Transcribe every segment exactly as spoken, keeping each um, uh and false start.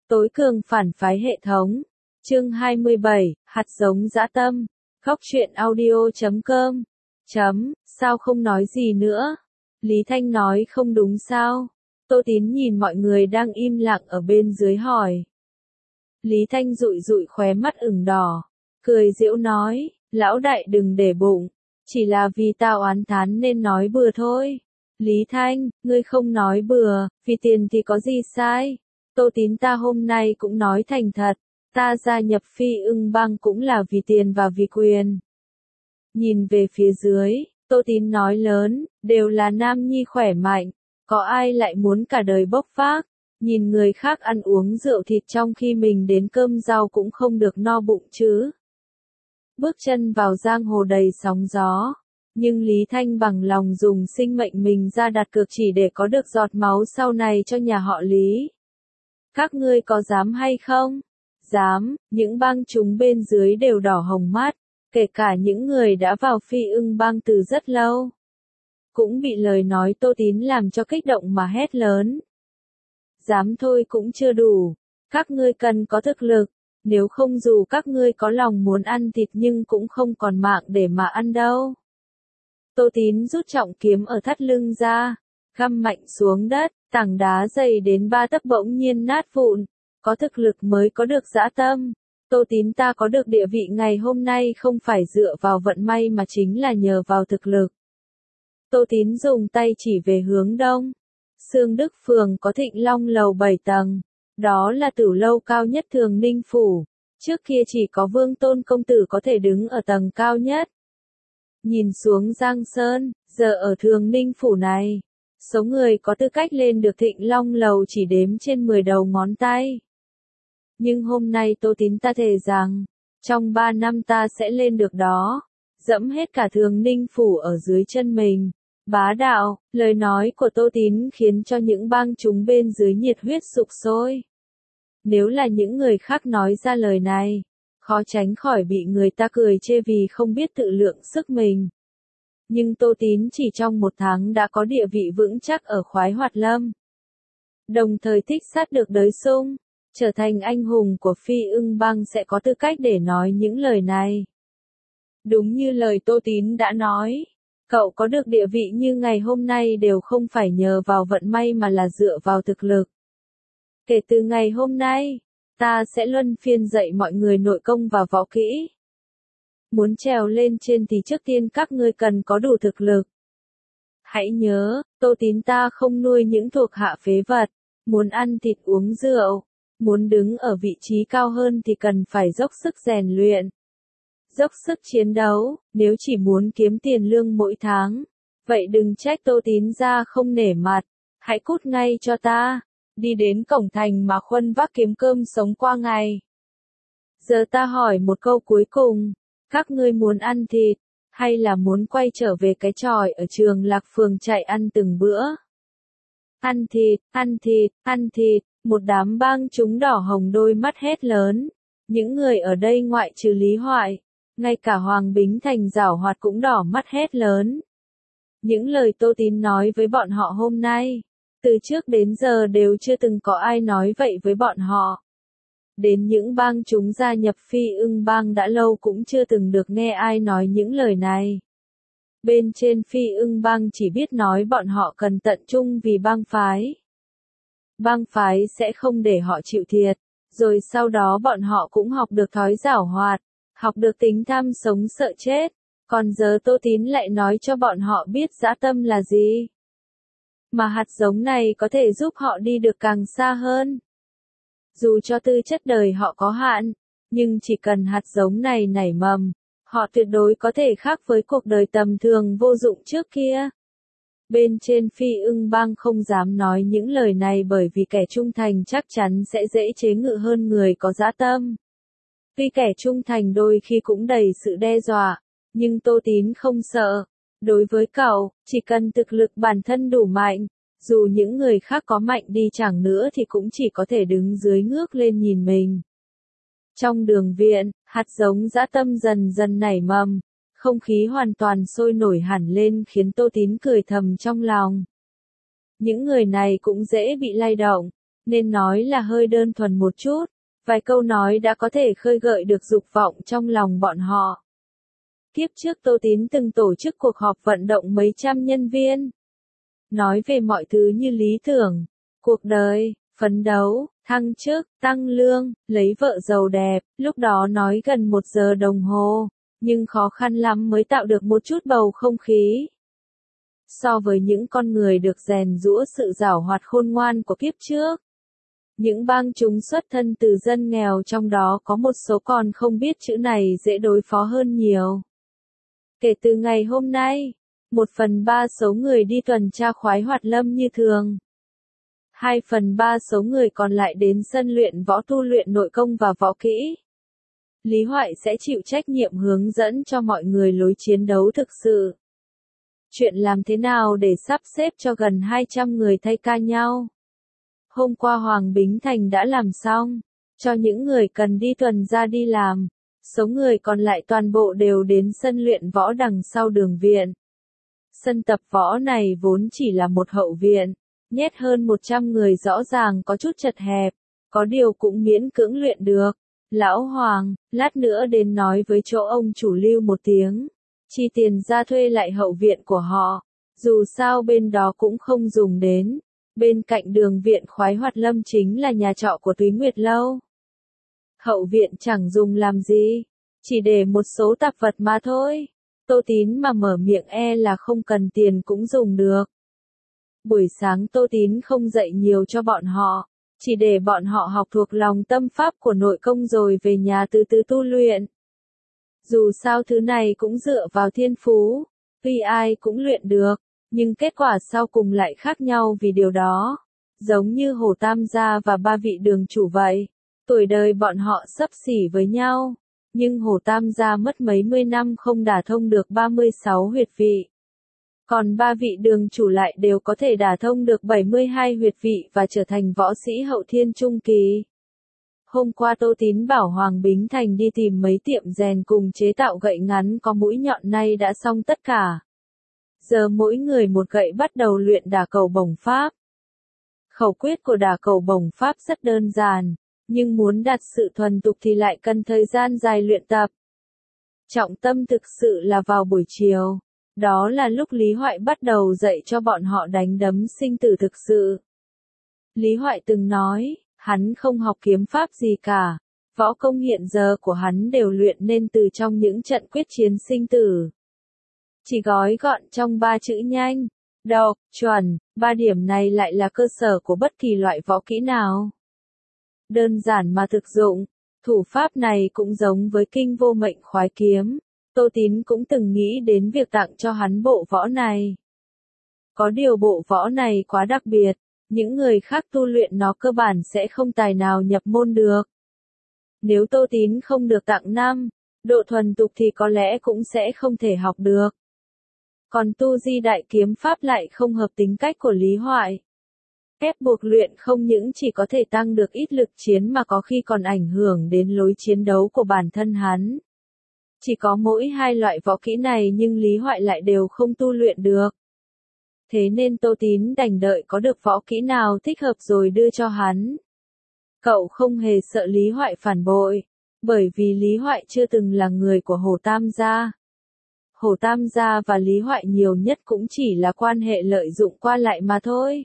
Tối cường phản phái hệ thống. Chương hai mươi bảy, hạt giống dã tâm. Góc truyện audio chấm com. Chấm, sao không nói gì nữa? Lý Thanh nói không đúng sao? Tô Tín nhìn mọi người đang im lặng ở bên dưới hỏi. Lý Thanh dụi dụi khóe mắt ửng đỏ, cười giễu nói, lão đại đừng để bụng, chỉ là vì tao oán thán nên nói bừa thôi. Lý Thanh, ngươi không nói bừa, vì tiền thì có gì sai? Tô Tín ta hôm nay cũng nói thành thật, ta gia nhập Phi Ưng Bang cũng là vì tiền và vì quyền. Nhìn về phía dưới, Tô Tín nói lớn, đều là nam nhi khỏe mạnh, có ai lại muốn cả đời bốc vác, nhìn người khác ăn uống rượu thịt trong khi mình đến cơm rau cũng không được no bụng chứ. Bước chân vào giang hồ đầy sóng gió, nhưng Lý Thanh bằng lòng dùng sinh mệnh mình ra đặt cược chỉ để có được giọt máu sau này cho nhà họ Lý. Các ngươi có dám hay không? Dám, những bang chúng bên dưới đều đỏ hồng mắt, kể cả những người đã vào Phi Ưng Bang từ rất lâu. Cũng bị lời nói Tô Tín làm cho kích động mà hét lớn. Dám thôi cũng chưa đủ, các ngươi cần có thực lực, nếu không dù các ngươi có lòng muốn ăn thịt nhưng cũng không còn mạng để mà ăn đâu. Tô Tín rút trọng kiếm ở thắt lưng ra, găm mạnh xuống đất, tảng đá dày đến ba tấc bỗng nhiên nát vụn, có thực lực mới có được dã tâm. Tô Tín ta có được địa vị ngày hôm nay không phải dựa vào vận may mà chính là nhờ vào thực lực. Tô Tín dùng tay chỉ về hướng đông. Sương Đức Phường có Thịnh Long lầu bảy tầng, đó là tử lâu cao nhất Thường Ninh Phủ, trước kia chỉ có Vương Tôn công tử có thể đứng ở tầng cao nhất. Nhìn xuống Giang Sơn, giờ ở Thường Ninh Phủ này, số người có tư cách lên được Thịnh Long lầu chỉ đếm trên mười đầu ngón tay. Nhưng hôm nay Tô Tín ta thề rằng, trong ba năm ta sẽ lên được đó, dẫm hết cả Thường Ninh Phủ ở dưới chân mình. Bá đạo, lời nói của Tô Tín khiến cho những bang chúng bên dưới nhiệt huyết sục sôi. Nếu là những người khác nói ra lời này, khó tránh khỏi bị người ta cười chê vì không biết tự lượng sức mình. Nhưng Tô Tín chỉ trong một tháng đã có địa vị vững chắc ở Khoái Hoạt Lâm. Đồng thời thích sát được đới sung, trở thành anh hùng của Phi Ưng Bang sẽ có tư cách để nói những lời này. Đúng như lời Tô Tín đã nói. Cậu có được địa vị như ngày hôm nay đều không phải nhờ vào vận may mà là dựa vào thực lực. Kể từ ngày hôm nay, ta sẽ luân phiên dạy mọi người nội công và võ kỹ. Muốn trèo lên trên thì trước tiên các ngươi cần có đủ thực lực. Hãy nhớ, Tô Tín ta không nuôi những thuộc hạ phế vật, muốn ăn thịt uống rượu, muốn đứng ở vị trí cao hơn thì cần phải dốc sức rèn luyện. Dốc sức chiến đấu, nếu chỉ muốn kiếm tiền lương mỗi tháng, vậy đừng trách Tô Tín ra không nể mặt, hãy cút ngay cho ta, đi đến cổng thành mà khuân vác kiếm cơm sống qua ngày. Giờ ta hỏi một câu cuối cùng, các ngươi muốn ăn thịt, hay là muốn quay trở về cái tròi ở Trường Lạc Phường chạy ăn từng bữa? Ăn thịt, ăn thịt, ăn thịt, một đám bang chúng đỏ hồng đôi mắt hét lớn, những người ở đây ngoại trừ Lý Hoại. Ngay cả Hoàng Bính Thành giảo hoạt cũng đỏ mắt hét lớn. Những lời Tô Tín nói với bọn họ hôm nay, từ trước đến giờ đều chưa từng có ai nói vậy với bọn họ. Đến những bang chúng gia nhập Phi Ưng Bang đã lâu cũng chưa từng được nghe ai nói những lời này. Bên trên Phi Ưng Bang chỉ biết nói bọn họ cần tận trung vì bang phái. Bang phái sẽ không để họ chịu thiệt, rồi sau đó bọn họ cũng học được thói giảo hoạt. Học được tính tham sống sợ chết, còn giờ Tô Tín lại nói cho bọn họ biết dã tâm là gì. Mà hạt giống này có thể giúp họ đi được càng xa hơn. Dù cho tư chất đời họ có hạn, nhưng chỉ cần hạt giống này nảy mầm, họ tuyệt đối có thể khác với cuộc đời tầm thường vô dụng trước kia. Bên trên Phi Ưng Bang không dám nói những lời này bởi vì kẻ trung thành chắc chắn sẽ dễ chế ngự hơn người có dã tâm. Tuy kẻ trung thành đôi khi cũng đầy sự đe dọa, nhưng Tô Tín không sợ. Đối với cậu, chỉ cần thực lực bản thân đủ mạnh, dù những người khác có mạnh đi chẳng nữa thì cũng chỉ có thể đứng dưới ngước lên nhìn mình. Trong đường viện, hạt giống dã tâm dần dần nảy mầm, không khí hoàn toàn sôi nổi hẳn lên khiến Tô Tín cười thầm trong lòng. Những người này cũng dễ bị lay động. nên nói là hơi đơn thuần một chút, vài câu nói đã có thể khơi gợi được dục vọng trong lòng bọn họ. Kiếp trước Tô Tín từng tổ chức cuộc họp vận động mấy trăm nhân viên. Nói về mọi thứ như lý tưởng, cuộc đời, phấn đấu, thăng chức, tăng lương, lấy vợ giàu đẹp, lúc đó nói gần một giờ đồng hồ, nhưng khó khăn lắm mới tạo được một chút bầu không khí. So với những con người được rèn giũa sự giảo hoạt khôn ngoan của kiếp trước, những bang chúng xuất thân từ dân nghèo trong đó có một số còn không biết chữ này dễ đối phó hơn nhiều. Kể từ ngày hôm nay, một phần ba số người đi tuần tra khoái hoạt lâm như thường. Hai phần ba số người còn lại đến sân luyện võ tu luyện nội công và võ kỹ. Lý Hoại sẽ chịu trách nhiệm hướng dẫn cho mọi người lối chiến đấu thực sự. Chuyện làm thế nào để sắp xếp cho gần hai trăm người thay ca nhau. Hôm qua Hoàng Bính Thành đã làm xong, cho những người cần đi tuần ra đi làm. Số người còn lại toàn bộ đều đến sân luyện võ đằng sau đường viện. Sân tập võ này vốn chỉ là một hậu viện, nhét hơn một trăm người rõ ràng có chút chật hẹp, có điều cũng miễn cưỡng luyện được. Lão Hoàng, lát nữa đến nói với chỗ ông chủ Lưu một tiếng, chi tiền ra thuê lại hậu viện của họ, dù sao bên đó cũng không dùng đến. Bên cạnh đường viện khoái hoạt lâm chính là nhà trọ của Túy Nguyệt Lâu. Hậu viện chẳng dùng làm gì, chỉ để một số tạp vật mà thôi. Tô Tín mà mở miệng e là không cần tiền cũng dùng được. Buổi sáng Tô Tín không dạy nhiều cho bọn họ, chỉ để bọn họ học thuộc lòng tâm pháp của nội công rồi về nhà từ từ tu luyện. Dù sao thứ này cũng dựa vào thiên phú, tuy ai cũng luyện được, nhưng kết quả sau cùng lại khác nhau vì điều đó. Giống như Hồ Tam Gia và ba vị đường chủ vậy, tuổi đời bọn họ xấp xỉ với nhau, nhưng Hồ Tam Gia mất mấy mươi năm không đả thông được ba mươi sáu huyệt vị. Còn ba vị đường chủ lại đều có thể đả thông được bảy mươi hai huyệt vị và trở thành võ sĩ hậu thiên trung kỳ. Hôm qua Tô Tín bảo Hoàng Bính Thành đi tìm mấy tiệm rèn cùng chế tạo gậy ngắn có mũi nhọn, nay đã xong tất cả. Giờ mỗi người một gậy bắt đầu luyện đả cầu bổng pháp. Khẩu quyết của đả cầu bổng pháp rất đơn giản, nhưng muốn đạt sự thuần thục thì lại cần thời gian dài luyện tập. Trọng tâm thực sự là vào buổi chiều, đó là lúc Lý Hoại bắt đầu dạy cho bọn họ đánh đấm sinh tử thực sự. Lý Hoại từng nói, hắn không học kiếm pháp gì cả, võ công hiện giờ của hắn đều luyện nên từ trong những trận quyết chiến sinh tử. Chỉ gói gọn trong ba chữ nhanh, độc, chuẩn, ba điểm này lại là cơ sở của bất kỳ loại võ kỹ nào. Đơn giản mà thực dụng, thủ pháp này cũng giống với kinh vô mệnh khoái kiếm. Tô Tín cũng từng nghĩ đến việc tặng cho hắn bộ võ này. Có điều bộ võ này quá đặc biệt, những người khác tu luyện nó cơ bản sẽ không tài nào nhập môn được. Nếu Tô Tín không được tặng năm, độ thuần thục thì có lẽ cũng sẽ không thể học được. Còn tu di đại kiếm pháp lại không hợp tính cách của Lý Hoại. Ép buộc luyện không những chỉ có thể tăng được ít lực chiến mà có khi còn ảnh hưởng đến lối chiến đấu của bản thân hắn. Chỉ có mỗi hai loại võ kỹ này nhưng Lý Hoại lại đều không tu luyện được. Thế nên Tô Tín đành đợi có được võ kỹ nào thích hợp rồi đưa cho hắn. Cậu không hề sợ Lý Hoại phản bội, bởi vì Lý Hoại chưa từng là người của Hồ Tam Gia. Hồ Tam Gia và Lý Hoại nhiều nhất cũng chỉ là quan hệ lợi dụng qua lại mà thôi.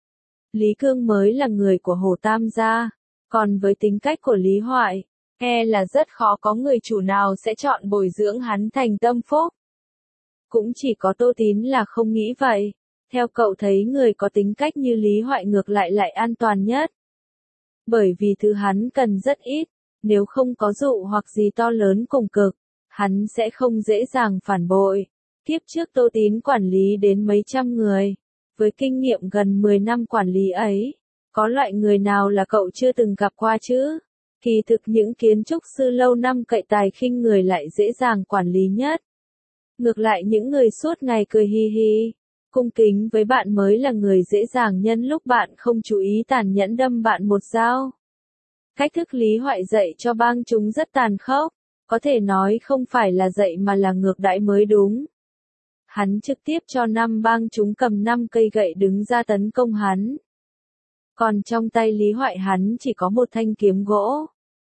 Lý Cương mới là người của Hồ Tam Gia, còn với tính cách của Lý Hoại, e là rất khó có người chủ nào sẽ chọn bồi dưỡng hắn thành tâm phúc. Cũng chỉ có Tô Tín là không nghĩ vậy. Theo cậu thấy người có tính cách như Lý Hoại ngược lại lại an toàn nhất. Bởi vì thứ hắn cần rất ít, nếu không có dụ hoặc gì to lớn cùng cực, hắn sẽ không dễ dàng phản bội. Kiếp trước Tô Tín quản lý đến mấy trăm người, với kinh nghiệm gần mười năm quản lý ấy, có loại người nào là cậu chưa từng gặp qua chứ? Kỳ thực những kiến trúc sư lâu năm cậy tài khinh người lại dễ dàng quản lý nhất. Ngược lại những người suốt ngày cười hi hi, cung kính với bạn mới là người dễ dàng nhân lúc bạn không chú ý tàn nhẫn đâm bạn một dao. Cách thức Lý Hoại dạy cho bang chúng rất tàn khốc, có thể nói không phải là dạy mà là ngược đãi mới đúng. Hắn trực tiếp cho năm bang chúng cầm năm cây gậy đứng ra tấn công hắn. Còn trong tay Lý Hoại hắn chỉ có một thanh kiếm gỗ.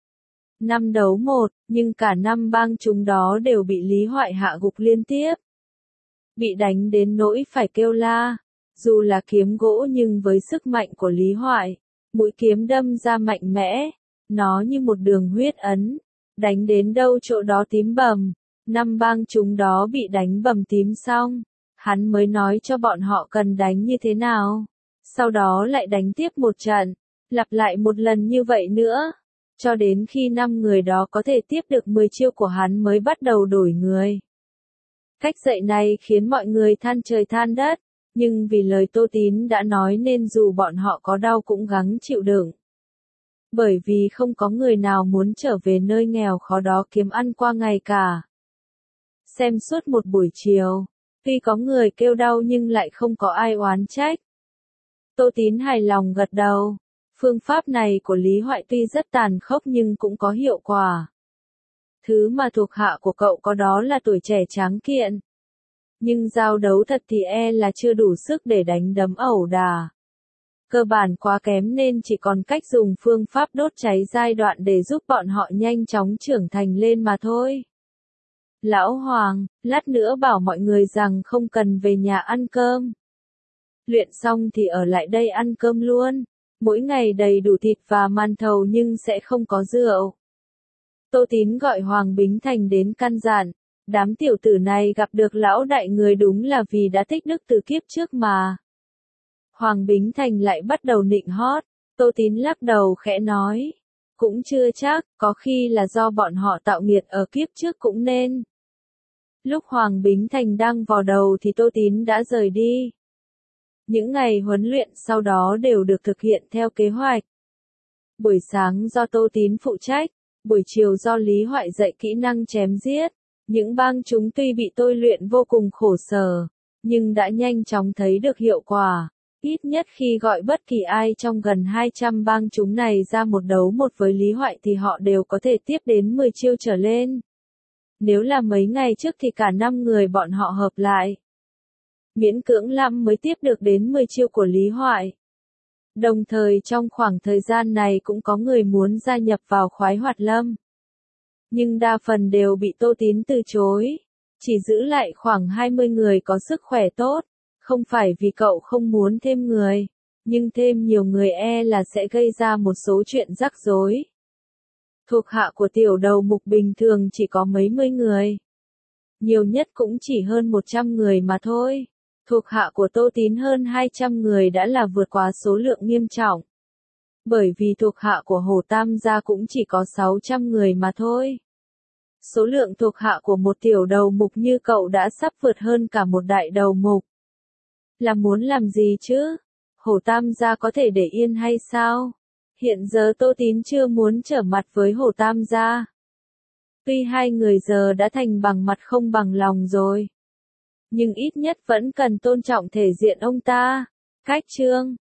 Năm đấu một, nhưng cả năm bang chúng đó đều bị Lý Hoại hạ gục liên tiếp. Bị đánh đến nỗi phải kêu la. Dù là kiếm gỗ nhưng với sức mạnh của Lý Hoại, mũi kiếm đâm ra mạnh mẽ, nó như một đường huyết ấn, đánh đến đâu chỗ đó tím bầm. Năm bang chúng đó bị đánh bầm tím xong, hắn mới nói cho bọn họ cần đánh như thế nào. Sau đó lại đánh tiếp một trận, lặp lại một lần như vậy nữa, cho đến khi năm người đó có thể tiếp được mười chiêu của hắn mới bắt đầu đổi người. Cách dạy này khiến mọi người than trời than đất, nhưng vì lời Tô Tín đã nói nên dù bọn họ có đau cũng gắng chịu đựng. Bởi vì không có người nào muốn trở về nơi nghèo khó đó kiếm ăn qua ngày cả. Xem suốt một buổi chiều, tuy có người kêu đau nhưng lại không có ai oán trách. Tô Tín hài lòng gật đầu. Phương pháp này của Lý Hoại tuy rất tàn khốc nhưng cũng có hiệu quả. Thứ mà thuộc hạ của cậu có đó là tuổi trẻ tráng kiện. Nhưng giao đấu thật thì e là chưa đủ sức để đánh đấm ẩu đả. Cơ bản quá kém nên chỉ còn cách dùng phương pháp đốt cháy giai đoạn để giúp bọn họ nhanh chóng trưởng thành lên mà thôi. Lão Hoàng, lát nữa bảo mọi người rằng không cần về nhà ăn cơm. Luyện xong thì ở lại đây ăn cơm luôn. Mỗi ngày đầy đủ thịt và màn thầu nhưng sẽ không có rượu. Tô Tín gọi Hoàng Bính Thành đến căn dặn. Đám tiểu tử này gặp được lão đại người đúng là vì đã tích đức từ kiếp trước mà. Hoàng Bính Thành lại bắt đầu nịnh hót. Tô Tín lắc đầu khẽ nói. Cũng chưa chắc, có khi là do bọn họ tạo nghiệt ở kiếp trước cũng nên. Lúc Hoàng Bính Thành đang vò đầu thì Tô Tín đã rời đi. Những ngày huấn luyện sau đó đều được thực hiện theo kế hoạch. Buổi sáng do Tô Tín phụ trách, buổi chiều do Lý Hoại dạy kỹ năng chém giết. Những bang chúng tuy bị tôi luyện vô cùng khổ sở, nhưng đã nhanh chóng thấy được hiệu quả. Ít nhất khi gọi bất kỳ ai trong gần hai trăm bang chúng này ra một đấu một với Lý Hoại thì họ đều có thể tiếp đến mười chiêu trở lên. Nếu là mấy ngày trước thì cả năm người bọn họ hợp lại. Miễn cưỡng lắm mới tiếp được đến mười chiêu của Lý Hoại. Đồng thời trong khoảng thời gian này cũng có người muốn gia nhập vào khoái hoạt lâm. Nhưng đa phần đều bị Tô Tín từ chối. Chỉ giữ lại khoảng hai mươi người có sức khỏe tốt. Không phải vì cậu không muốn thêm người. Nhưng thêm nhiều người e là sẽ gây ra một số chuyện rắc rối. Thuộc hạ của tiểu đầu mục bình thường chỉ có mấy mươi người. Nhiều nhất cũng chỉ hơn một trăm người mà thôi. Thuộc hạ của Tô Tín hơn hai trăm người đã là vượt quá số lượng nghiêm trọng. Bởi vì thuộc hạ của Hồ Tam gia cũng chỉ có sáu trăm người mà thôi. Số lượng thuộc hạ của một tiểu đầu mục như cậu đã sắp vượt hơn cả một đại đầu mục. Là muốn làm gì chứ? Hồ Tam gia có thể để yên hay sao? Hiện giờ Tô Tín chưa muốn trở mặt với Hồ Tam gia. Tuy hai người giờ đã thành bằng mặt không bằng lòng rồi. Nhưng ít nhất vẫn cần tôn trọng thể diện ông ta. Cách chương